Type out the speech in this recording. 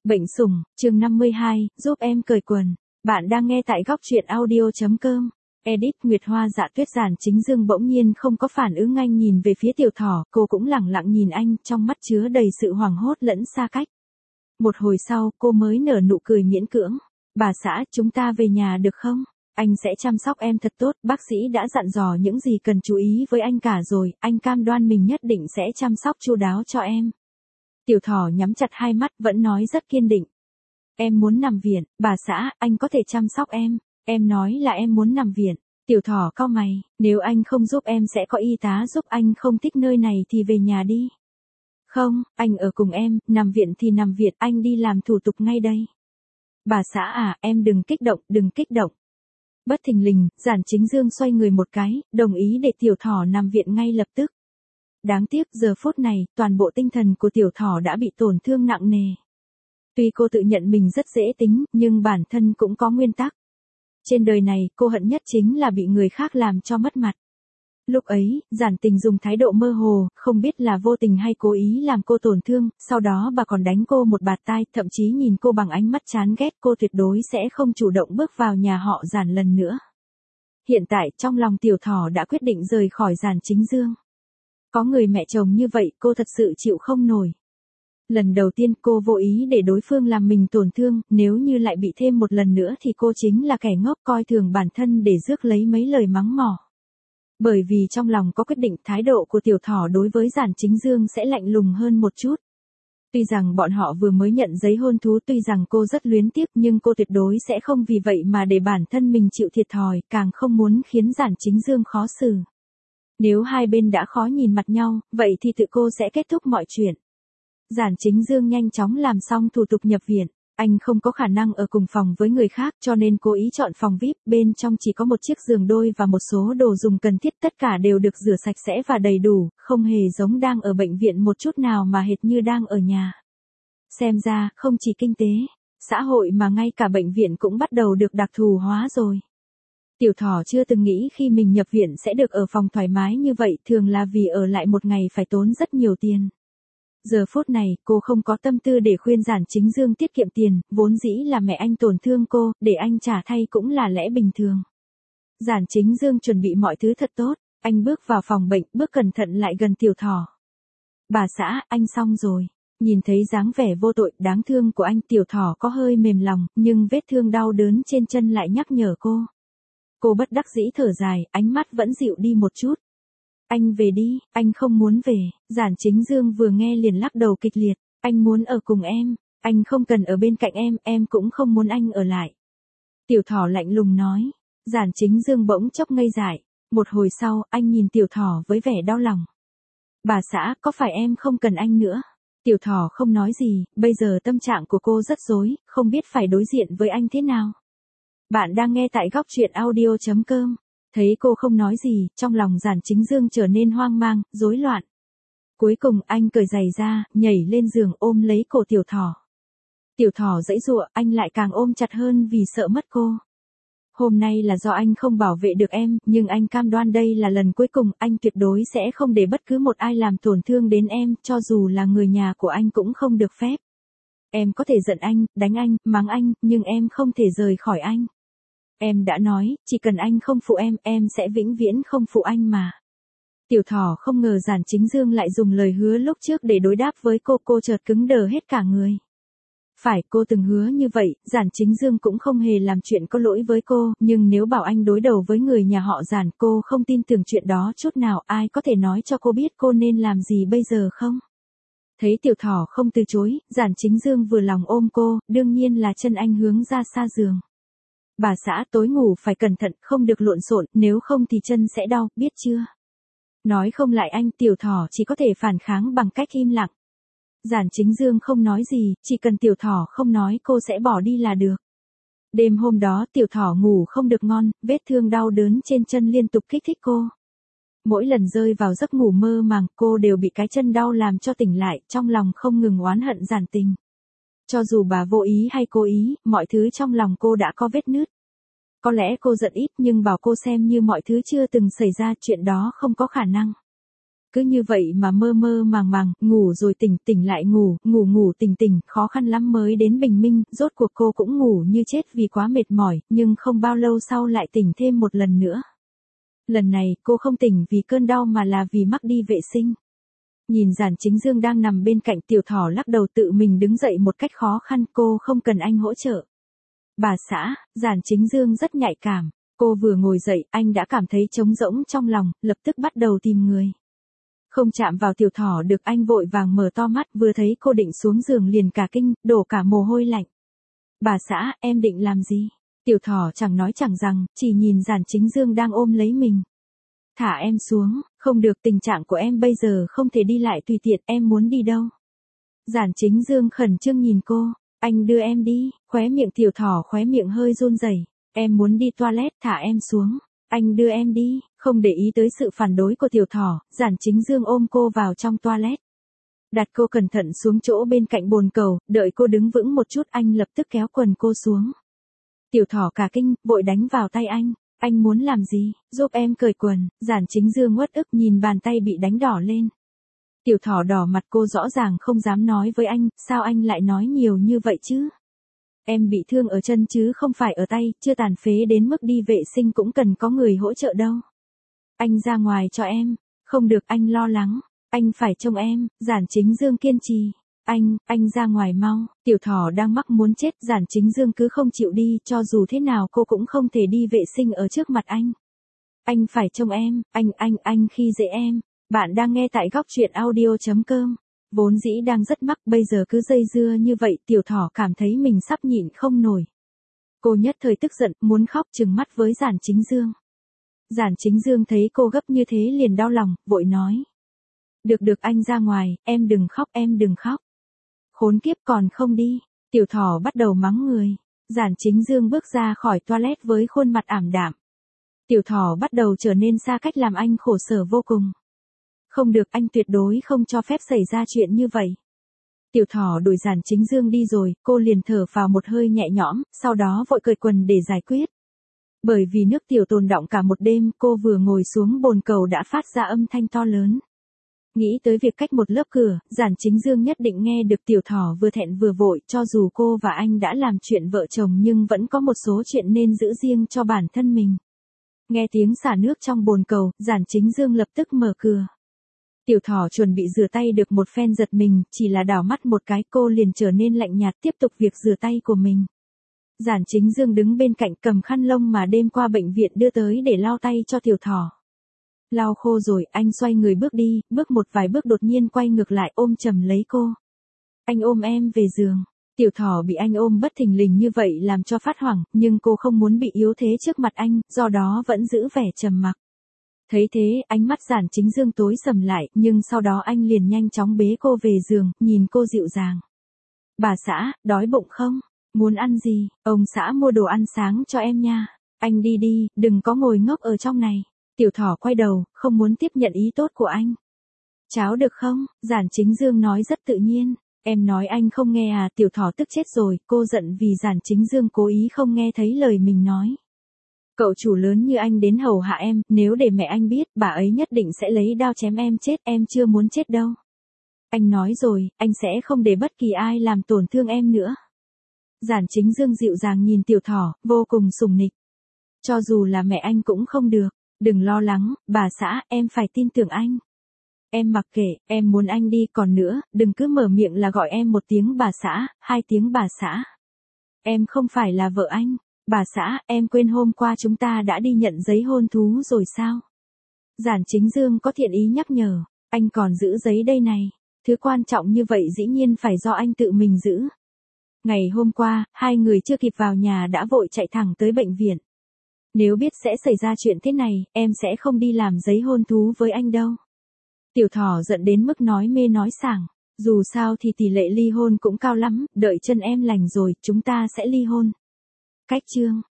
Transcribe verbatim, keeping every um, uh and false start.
Bệnh sủng, chương năm mươi hai, giúp em cởi quần. Bạn đang nghe tại góc truyện audio.com. Edit Nguyệt Hoa Dạ Tuyết. Giản Chính Dương bỗng nhiên không có phản ứng, anh nhìn về phía Tiểu Thỏ, cô cũng lẳng lặng nhìn anh, trong mắt chứa đầy sự hoảng hốt lẫn xa cách. Một hồi sau, cô mới nở nụ cười miễn cưỡng. Bà xã, chúng ta về nhà được không? Anh sẽ chăm sóc em thật tốt, bác sĩ đã dặn dò những gì cần chú ý với anh cả rồi, anh cam đoan mình nhất định sẽ chăm sóc chu đáo cho em. Tiểu Thỏ nhắm chặt hai mắt vẫn nói rất kiên định. Em muốn nằm viện, bà xã, anh có thể chăm sóc em. Em nói là em muốn nằm viện. Tiểu Thỏ cau mày, nếu anh không giúp em sẽ có y tá giúp, anh không thích nơi này thì về nhà đi. Không, anh ở cùng em, nằm viện thì nằm viện, anh đi làm thủ tục ngay đây. Bà xã à, em đừng kích động, đừng kích động. Bất thình lình, Giản Chính Dương xoay người một cái, đồng ý để Tiểu Thỏ nằm viện ngay lập tức. Đáng tiếc giờ phút này, toàn bộ tinh thần của Tiểu Thỏ đã bị tổn thương nặng nề. Tuy cô tự nhận mình rất dễ tính, nhưng bản thân cũng có nguyên tắc. Trên đời này, cô hận nhất chính là bị người khác làm cho mất mặt. Lúc ấy, Giản Tình dùng thái độ mơ hồ, không biết là vô tình hay cố ý làm cô tổn thương, sau đó bà còn đánh cô một bạt tai, thậm chí nhìn cô bằng ánh mắt chán ghét, cô tuyệt đối sẽ không chủ động bước vào nhà họ Giản lần nữa. Hiện tại, trong lòng Tiểu Thỏ đã quyết định rời khỏi Giản Chính Dương. Có người mẹ chồng như vậy, cô thật sự chịu không nổi. Lần đầu tiên cô vô ý để đối phương làm mình tổn thương, nếu như lại bị thêm một lần nữa thì cô chính là kẻ ngốc coi thường bản thân để rước lấy mấy lời mắng mỏ. Bởi vì trong lòng có quyết định, thái độ của Tiểu Thỏ đối với Giản Chính Dương sẽ lạnh lùng hơn một chút. Tuy rằng bọn họ vừa mới nhận giấy hôn thú, tuy rằng cô rất luyến tiếc, nhưng cô tuyệt đối sẽ không vì vậy mà để bản thân mình chịu thiệt thòi, càng không muốn khiến Giản Chính Dương khó xử. Nếu hai bên đã khó nhìn mặt nhau, vậy thì tự cô sẽ kết thúc mọi chuyện. Giản Chính Dương nhanh chóng làm xong thủ tục nhập viện. Anh không có khả năng ở cùng phòng với người khác, cho nên cố ý chọn phòng vi ai pi, bên trong chỉ có một chiếc giường đôi và một số đồ dùng cần thiết, tất cả đều được rửa sạch sẽ và đầy đủ, không hề giống đang ở bệnh viện một chút nào mà hệt như đang ở nhà. Xem ra, không chỉ kinh tế, xã hội mà ngay cả bệnh viện cũng bắt đầu được đặc thù hóa rồi. Tiểu Thỏ chưa từng nghĩ khi mình nhập viện sẽ được ở phòng thoải mái như vậy, thường là vì ở lại một ngày phải tốn rất nhiều tiền. Giờ phút này, cô không có tâm tư để khuyên Giản Chính Dương tiết kiệm tiền, vốn dĩ là mẹ anh tổn thương cô, để anh trả thay cũng là lẽ bình thường. Giản Chính Dương chuẩn bị mọi thứ thật tốt, anh bước vào phòng bệnh, bước cẩn thận lại gần Tiểu Thỏ. Bà xã, anh xong rồi. Nhìn thấy dáng vẻ vô tội, đáng thương của anh, Tiểu Thỏ có hơi mềm lòng, nhưng vết thương đau đớn trên chân lại nhắc nhở cô. Cô bất đắc dĩ thở dài, ánh mắt vẫn dịu đi một chút. Anh về đi, anh không muốn về. Giản Chính Dương vừa nghe liền lắc đầu kịch liệt. Anh muốn ở cùng em, anh không cần ở bên cạnh em, em cũng không muốn anh ở lại. Tiểu Thỏ lạnh lùng nói. Giản Chính Dương bỗng chốc ngây dại. Một hồi sau, anh nhìn Tiểu Thỏ với vẻ đau lòng. Bà xã, có phải em không cần anh nữa? Tiểu Thỏ không nói gì, bây giờ tâm trạng của cô rất rối, không biết phải đối diện với anh thế nào. Bạn đang nghe tại góc truyện audio.com. Thấy cô không nói gì, trong lòng Giản Chính Dương trở nên hoang mang, rối loạn. Cuối cùng anh cởi giày ra, nhảy lên giường ôm lấy cổ Tiểu Thỏ. Tiểu Thỏ giãy giụa, anh lại càng ôm chặt hơn vì sợ mất cô. Hôm nay là do anh không bảo vệ được em, nhưng anh cam đoan đây là lần cuối cùng, anh tuyệt đối sẽ không để bất cứ một ai làm tổn thương đến em, cho dù là người nhà của anh cũng không được phép. Em có thể giận anh, đánh anh, mắng anh, nhưng em không thể rời khỏi anh. Em đã nói, chỉ cần anh không phụ em, em sẽ vĩnh viễn không phụ anh mà. Tiểu Thỏ không ngờ Giản Chính Dương lại dùng lời hứa lúc trước để đối đáp với cô, cô chợt cứng đờ hết cả người. Phải, cô từng hứa như vậy, Giản Chính Dương cũng không hề làm chuyện có lỗi với cô, nhưng nếu bảo anh đối đầu với người nhà họ Giản, cô không tin tưởng chuyện đó chút nào, ai có thể nói cho cô biết cô nên làm gì bây giờ không? Thấy Tiểu Thỏ không từ chối, Giản Chính Dương vừa lòng ôm cô, đương nhiên là chân anh hướng ra xa giường. Bà xã, tối ngủ phải cẩn thận, không được lộn xộn, nếu không thì chân sẽ đau, biết chưa? Nói không lại anh, Tiểu Thỏ chỉ có thể phản kháng bằng cách im lặng. Giản Chính Dương không nói gì, chỉ cần Tiểu Thỏ không nói cô sẽ bỏ đi là được. Đêm hôm đó Tiểu Thỏ ngủ không được ngon, vết thương đau đớn trên chân liên tục kích thích cô. Mỗi lần rơi vào giấc ngủ mơ màng, cô đều bị cái chân đau làm cho tỉnh lại, trong lòng không ngừng oán hận Giản Tình. Cho dù bà vô ý hay cố ý, mọi thứ trong lòng cô đã có vết nứt. Có lẽ cô giận ít nhưng bảo cô xem như mọi thứ chưa từng xảy ra, chuyện đó không có khả năng. cứ như vậy mà mơ mơ màng màng, ngủ rồi tỉnh, tỉnh lại ngủ, ngủ ngủ tỉnh tỉnh, khó khăn lắm mới đến bình minh, rốt cuộc cô cũng ngủ như chết vì quá mệt mỏi, nhưng không bao lâu sau lại tỉnh thêm một lần nữa. Lần này, cô không tỉnh vì cơn đau mà là vì mắc đi vệ sinh. Nhìn Giản Chính Dương đang nằm bên cạnh, Tiểu Thỏ lắc đầu tự mình đứng dậy một cách khó khăn, cô không cần anh hỗ trợ. Bà xã, Giản Chính Dương rất nhạy cảm. Cô vừa ngồi dậy, anh đã cảm thấy trống rỗng trong lòng, lập tức bắt đầu tìm người. Không chạm vào Tiểu Thỏ được, anh vội vàng mở to mắt, vừa thấy cô định xuống giường liền cả kinh, đổ cả mồ hôi lạnh. Bà xã, em định làm gì? Tiểu Thỏ chẳng nói chẳng rằng, chỉ nhìn Giản Chính Dương đang ôm lấy mình. Thả em xuống, không được, tình trạng của em bây giờ không thể đi lại tùy tiện, em muốn đi đâu? Giản Chính Dương khẩn trương nhìn cô, anh đưa em đi, khóe miệng Tiểu Thỏ khóe miệng hơi run rẩy. Em muốn đi toilet, thả em xuống, anh đưa em đi, không để ý tới sự phản đối của Tiểu Thỏ, Giản Chính Dương ôm cô vào trong toilet. Đặt cô cẩn thận xuống chỗ bên cạnh bồn cầu, đợi cô đứng vững một chút anh lập tức kéo quần cô xuống. Tiểu Thỏ cả kinh, vội đánh vào tay anh, anh muốn làm gì, giúp em cởi quần, Giản Chính Dương uất ức nhìn bàn tay bị đánh đỏ lên. Tiểu Thỏ đỏ mặt, cô rõ ràng không dám nói với anh, sao anh lại nói nhiều như vậy chứ? Em bị thương ở chân chứ không phải ở tay, chưa tàn phế đến mức đi vệ sinh cũng cần có người hỗ trợ đâu. Anh ra ngoài cho em, không được, anh lo lắng, anh phải trông em, Giản Chính Dương kiên trì. Anh, anh ra ngoài mau, Tiểu Thỏ đang mắc muốn chết, Giản Chính Dương cứ không chịu đi, cho dù thế nào cô cũng không thể đi vệ sinh ở trước mặt anh. Anh phải trông em, anh, anh, anh khi dễ em. Bạn đang nghe tại góc truyện audio chấm com. Vốn dĩ đang rất mắc, bây giờ cứ dây dưa như vậy, Tiểu Thỏ cảm thấy mình sắp nhịn không nổi. Cô nhất thời tức giận, muốn khóc, trừng mắt với Giản Chính Dương. Giản Chính Dương thấy cô gấp như thế liền đau lòng, vội nói. Được được, anh ra ngoài, em đừng khóc, em đừng khóc. Khốn kiếp còn không đi, Tiểu Thỏ bắt đầu mắng người. Giản Chính Dương bước ra khỏi toilet với khuôn mặt ảm đạm. Tiểu Thỏ bắt đầu trở nên xa cách làm anh khổ sở vô cùng. Không được, anh tuyệt đối không cho phép xảy ra chuyện như vậy. Tiểu Thỏ đuổi Giản Chính Dương đi rồi, cô liền thở vào một hơi nhẹ nhõm, sau đó vội cởi quần để giải quyết. Bởi vì nước tiểu tồn đọng cả một đêm, cô vừa ngồi xuống bồn cầu đã phát ra âm thanh to lớn. Nghĩ tới việc cách một lớp cửa, Giản Chính Dương nhất định nghe được. Tiểu Thỏ vừa thẹn vừa vội, cho dù cô và anh đã làm chuyện vợ chồng nhưng vẫn có một số chuyện nên giữ riêng cho bản thân mình. Nghe tiếng xả nước trong bồn cầu, Giản Chính Dương lập tức mở cửa. Tiểu Thỏ chuẩn bị rửa tay được một phen giật mình, chỉ là đảo mắt một cái cô liền trở nên lạnh nhạt tiếp tục việc rửa tay của mình. Giản Chính Dương đứng bên cạnh cầm khăn lông mà đêm qua bệnh viện đưa tới để lau tay cho Tiểu Thỏ. Lau khô rồi, anh xoay người bước đi, bước một vài bước đột nhiên quay ngược lại ôm chầm lấy cô. Anh ôm em về giường. Tiểu Thỏ bị anh ôm bất thình lình như vậy làm cho phát hoảng, nhưng cô không muốn bị yếu thế trước mặt anh, do đó vẫn giữ vẻ trầm mặc. Thấy thế, ánh mắt Giản Chính Dương tối sầm lại, nhưng sau đó anh liền nhanh chóng bế cô về giường, nhìn cô dịu dàng. Bà xã, đói bụng không? Muốn ăn gì? Ông xã mua đồ ăn sáng cho em nha. Anh đi đi, đừng có ngồi ngốc ở trong này. Tiểu Thỏ quay đầu, không muốn tiếp nhận ý tốt của anh. Cháo được không? Giản Chính Dương nói rất tự nhiên. Em nói anh không nghe à? Tiểu Thỏ tức chết rồi, cô giận vì Giản Chính Dương cố ý không nghe thấy lời mình nói. Cậu chủ lớn như anh đến hầu hạ em, nếu để mẹ anh biết, bà ấy nhất định sẽ lấy đao chém em chết, em chưa muốn chết đâu. Anh nói rồi, anh sẽ không để bất kỳ ai làm tổn thương em nữa. Giản Chính Dương dịu dàng nhìn Tiểu Thỏ, vô cùng sủng nịch. Cho dù là mẹ anh cũng không được, đừng lo lắng, bà xã, em phải tin tưởng anh. Em mặc kệ, em muốn anh đi, còn nữa, đừng cứ mở miệng là gọi em một tiếng bà xã, hai tiếng bà xã. Em không phải là vợ anh. Bà xã, em quên hôm qua chúng ta đã đi nhận giấy hôn thú rồi sao? Giản Chính Dương có thiện ý nhắc nhở, anh còn giữ giấy đây này, thứ quan trọng như vậy dĩ nhiên phải do anh tự mình giữ. Ngày hôm qua, hai người chưa kịp vào nhà đã vội chạy thẳng tới bệnh viện. Nếu biết sẽ xảy ra chuyện thế này, em sẽ không đi làm giấy hôn thú với anh đâu. Tiểu Thỏ giận đến mức nói mê nói sảng, dù sao thì tỷ lệ ly hôn cũng cao lắm, đợi chân em lành rồi, chúng ta sẽ ly hôn. Cách chương